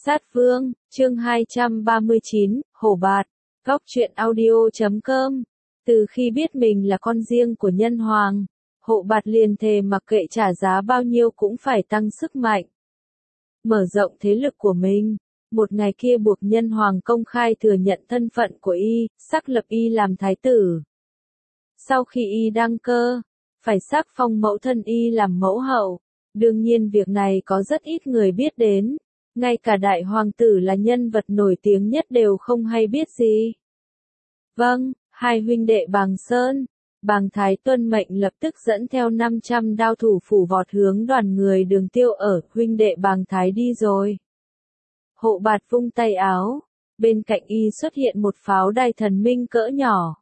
Sát Vương, chương 239, Hổ Bạt, Góc truyện audio.com. Từ khi biết mình là con riêng của Nhân Hoàng, Hộ Bạt liền thề mặc kệ trả giá bao nhiêu cũng phải tăng sức mạnh, mở rộng thế lực của mình. Một ngày kia buộc Nhân Hoàng công khai thừa nhận thân phận của y, xác lập y làm thái tử. Sau khi y đăng cơ, phải xác phong mẫu thân y làm mẫu hậu. Đương nhiên việc này có rất ít người biết đến. Ngay cả đại hoàng tử là nhân vật nổi tiếng nhất đều không hay biết gì. Vâng, hai huynh đệ Bàng Sơn, Bàng Thái tuân mệnh lập tức dẫn theo 500 đao thủ phủ vọt hướng đoàn người Đường Tiêu ở, huynh đệ Bàng Thái đi rồi. Hộ Bạt vung tay áo, bên cạnh y xuất hiện một pháo đài thần minh cỡ nhỏ.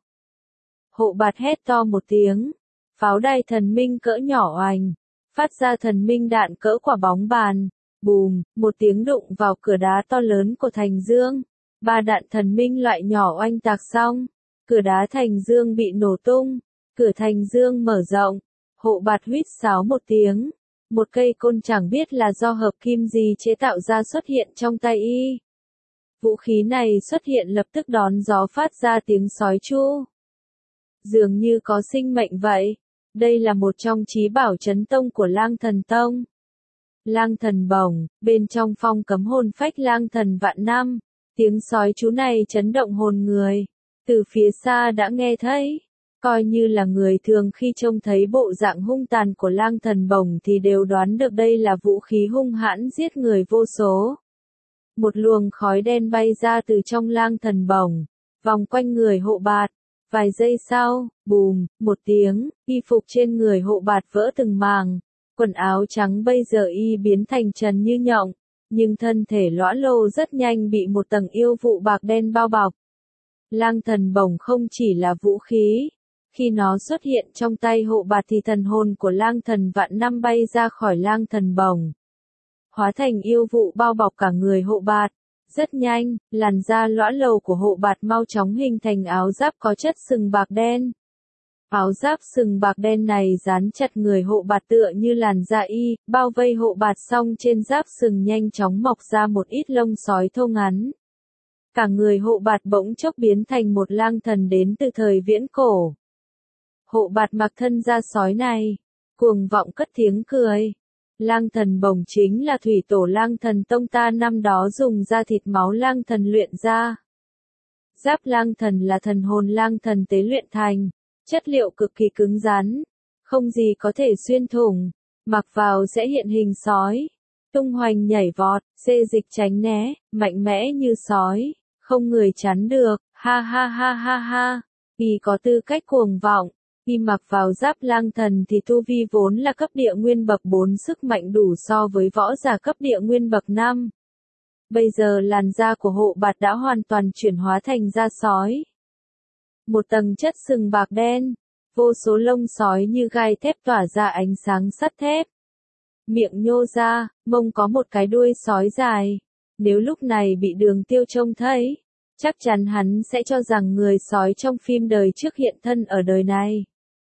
Hộ Bạt hét to một tiếng, pháo đài thần minh cỡ nhỏ oành, phát ra thần minh đạn cỡ quả bóng bàn. Bùm, một tiếng đụng vào cửa đá to lớn của Thành Dương. Ba đạn thần minh loại nhỏ oanh tạc xong, cửa đá Thành Dương bị nổ tung, cửa Thành Dương mở rộng. Hộ Bạt huýt sáo một tiếng, một cây côn chẳng biết là do hợp kim gì chế tạo ra xuất hiện trong tay y. Vũ khí này xuất hiện lập tức đón gió phát ra tiếng sói chu. Dường như có sinh mệnh vậy. Đây là một trong chí bảo chấn tông của Lang Thần Tông. Lang thần bổng, bên trong phong cấm hồn phách lang thần vạn năm, tiếng sói chú này chấn động hồn người, từ phía xa đã nghe thấy, coi như là người thường khi trông thấy bộ dạng hung tàn của lang thần bổng thì đều đoán được đây là vũ khí hung hãn giết người vô số. Một luồng khói đen bay ra từ trong lang thần bổng, vòng quanh người Hộ Bạt, vài giây sau, bùm, một tiếng, y phục trên người Hộ Bạt vỡ từng màng. Quần áo trắng bây giờ y biến thành trần như nhộng, nhưng thân thể lõa lồ rất nhanh bị một tầng yêu vụ bạc đen bao bọc. Lang thần bổng không chỉ là vũ khí, khi nó xuất hiện trong tay Hộ Bạt thì thần hồn của lang thần vạn năm bay ra khỏi lang thần bổng, hóa thành yêu vụ bao bọc cả người Hộ Bạt. Rất nhanh, làn da lõa lồ của Hộ Bạt mau chóng hình thành áo giáp có chất sừng bạc đen. Áo giáp sừng bạc đen này dán chặt người Hộ Bạt tựa như làn da y, bao vây Hộ Bạt xong trên giáp sừng nhanh chóng mọc ra một ít lông sói thô ngắn. Cả người Hộ Bạt bỗng chốc biến thành một lang thần đến từ thời viễn cổ. Hộ Bạt mặc thân da sói này, cuồng vọng cất tiếng cười. Lang thần bổng chính là thủy tổ Lang Thần Tông ta năm đó dùng da thịt máu lang thần luyện ra. Giáp lang thần là thần hồn lang thần tế luyện thành. Chất liệu cực kỳ cứng rắn, không gì có thể xuyên thủng, mặc vào sẽ hiện hình sói, tung hoành nhảy vọt, xê dịch tránh né, mạnh mẽ như sói, không người chắn được, ha ha ha ha ha, y có tư cách cuồng vọng, y mặc vào giáp lang thần thì tu vi vốn là cấp địa nguyên bậc 4 sức mạnh đủ so với võ giả cấp địa nguyên bậc 5. Bây giờ làn da của Hộ Bạt đã hoàn toàn chuyển hóa thành da sói. Một tầng chất sừng bạc đen, vô số lông sói như gai thép tỏa ra ánh sáng sắt thép. Miệng nhô ra, mông có một cái đuôi sói dài. Nếu lúc này bị Đường Tiêu trông thấy, chắc chắn hắn sẽ cho rằng người sói trong phim đời trước hiện thân ở đời này.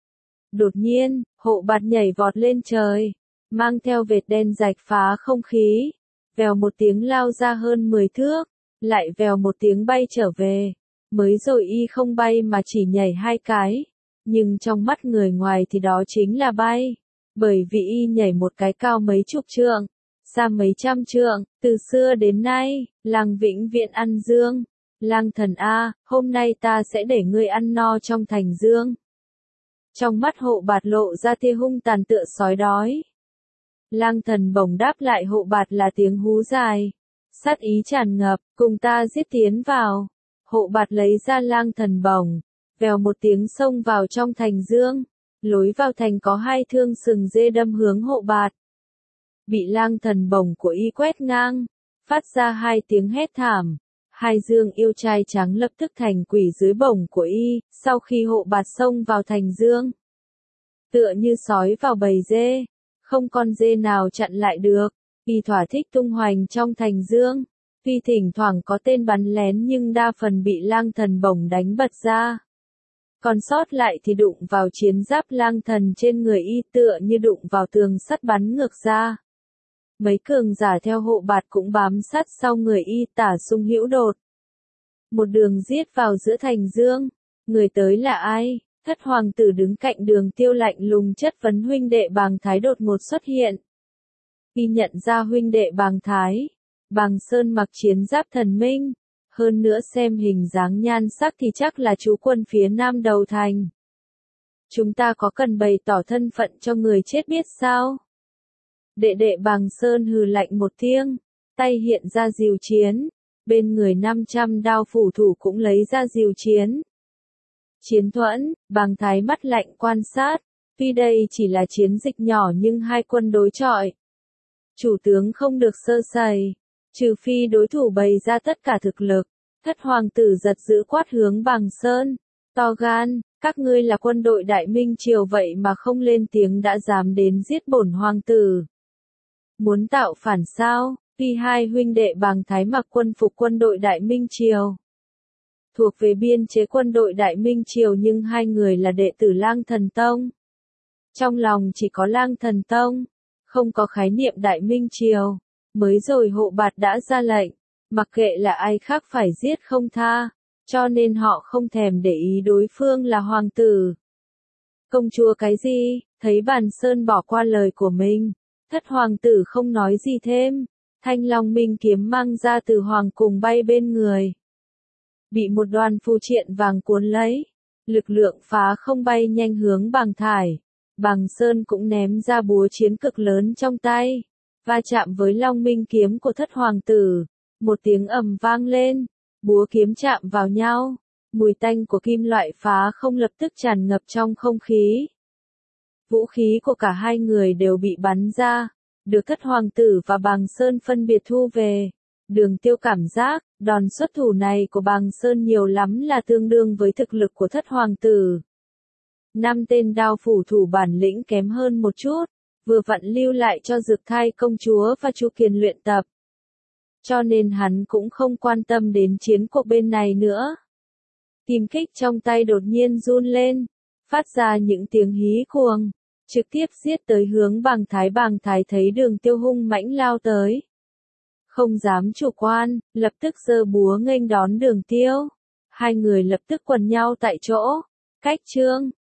Đột nhiên, Hộ Bạt nhảy vọt lên trời, mang theo vệt đen rạch phá không khí, vèo một tiếng lao ra hơn 10 thước, lại vèo một tiếng bay trở về. Mới rồi y không bay mà chỉ nhảy 2 cái, nhưng trong mắt người ngoài thì đó chính là bay, bởi vì y nhảy một cái cao mấy chục trượng, xa mấy trăm trượng, từ xưa đến nay, làng vĩnh viễn ăn dương. Lang thần A, hôm nay ta sẽ để ngươi ăn no trong Thành Dương. Trong mắt Hộ Bạt lộ ra tia hung tàn tựa sói đói. Lang thần bổng đáp lại Hộ Bạt là tiếng hú dài, sát ý tràn ngập, cùng ta giết tiến vào. Hộ Bạt lấy ra lang thần bổng, vèo một tiếng xông vào trong Thành Dương. Lối vào thành có 2 thương sừng dê đâm hướng Hộ Bạt. Bị lang thần bổng của y quét ngang, phát ra 2 tiếng hét thảm. 2 dương yêu trai trắng lập tức thành quỷ dưới bổng của y, sau khi Hộ Bạt xông vào Thành Dương. Tựa như sói vào bầy dê, không con dê nào chặn lại được, y thỏa thích tung hoành trong Thành Dương. Tuy thỉnh thoảng có tên bắn lén nhưng đa phần bị lang thần bổng đánh bật ra. Còn sót lại thì đụng vào chiến giáp lang thần trên người y tựa như đụng vào tường sắt bắn ngược ra. Mấy cường giả theo hộ bạt cũng bám sát sau người y Tả Sung Hữu đột. Một đường giết vào giữa thành dương. Người tới là ai? Thất hoàng tử đứng cạnh Đường Tiêu lạnh lùng chất vấn huynh đệ Bàng Thái đột ngột xuất hiện. Y nhận ra huynh đệ Bàng Thái. Bàng Sơn mặc chiến giáp thần minh. Hơn nữa xem hình dáng nhan sắc thì chắc là trú quân phía nam đầu thành. Chúng ta có cần bày tỏ thân phận cho người chết biết sao? Đệ đệ Bàng Sơn hừ lạnh một tiếng, tay hiện ra diều chiến, bên người 500 đao phủ thủ cũng lấy ra diều chiến. Chiến thuẫn, Bàng Thái mắt lạnh quan sát, tuy đây chỉ là chiến dịch nhỏ nhưng hai quân đối chọi. Chủ tướng không được sơ sẩy, trừ phi đối thủ bày ra tất cả thực lực. Thất hoàng tử giật dữ quát hướng Bàng Sơn, to gan, các ngươi là quân đội Đại Minh Triều vậy mà không lên tiếng đã dám đến giết bổn hoàng tử. Muốn tạo phản sao? Tuy hai huynh đệ Bàng Thái mặc quân phục quân đội Đại Minh Triều, thuộc về biên chế quân đội Đại Minh Triều nhưng hai người là đệ tử Lang Thần Tông. Trong lòng chỉ có Lang Thần Tông, không có khái niệm Đại Minh Triều. Mới rồi hộ bạt đã ra lệnh, mặc kệ là ai khác phải giết không tha, cho nên họ không thèm để ý đối phương là hoàng tử. Công chúa cái gì? Thấy Bàn Sơn bỏ qua lời của mình, thất hoàng tử không nói gì thêm. Thanh Long Minh kiếm mang ra từ hoàng cùng bay bên người. Bị một đoàn phù triện vàng cuốn lấy. Lực lượng phá không bay nhanh hướng Bàng Thải. Bàng Sơn cũng ném ra búa chiến cực lớn trong tay. Va chạm với Long Minh kiếm của thất hoàng tử. Một tiếng ầm vang lên. Búa kiếm chạm vào nhau. Mùi tanh của kim loại phá không lập tức tràn ngập trong không khí. Vũ khí của cả hai người đều bị bắn ra. Được thất hoàng tử và Bàng Sơn phân biệt thu về. Đường Tiêu cảm giác, đòn xuất thủ này của Bàng Sơn nhiều lắm là tương đương với thực lực của thất hoàng tử. 5 tên đao phủ thủ bản lĩnh kém hơn một chút, vừa vặn lưu lại cho Dược Thai công chúa và Chu Kiền luyện tập. Cho nên hắn cũng không quan tâm đến chiến cuộc bên này nữa. Kim kích trong tay đột nhiên run lên, phát ra những tiếng hí cuồng. Trực tiếp giết tới hướng Bàng Thái thấy Đường Tiêu hung mãnh lao tới. Không dám chủ quan, lập tức giơ búa nghênh đón Đường Tiêu. Hai người lập tức quần nhau tại chỗ. Cách trương,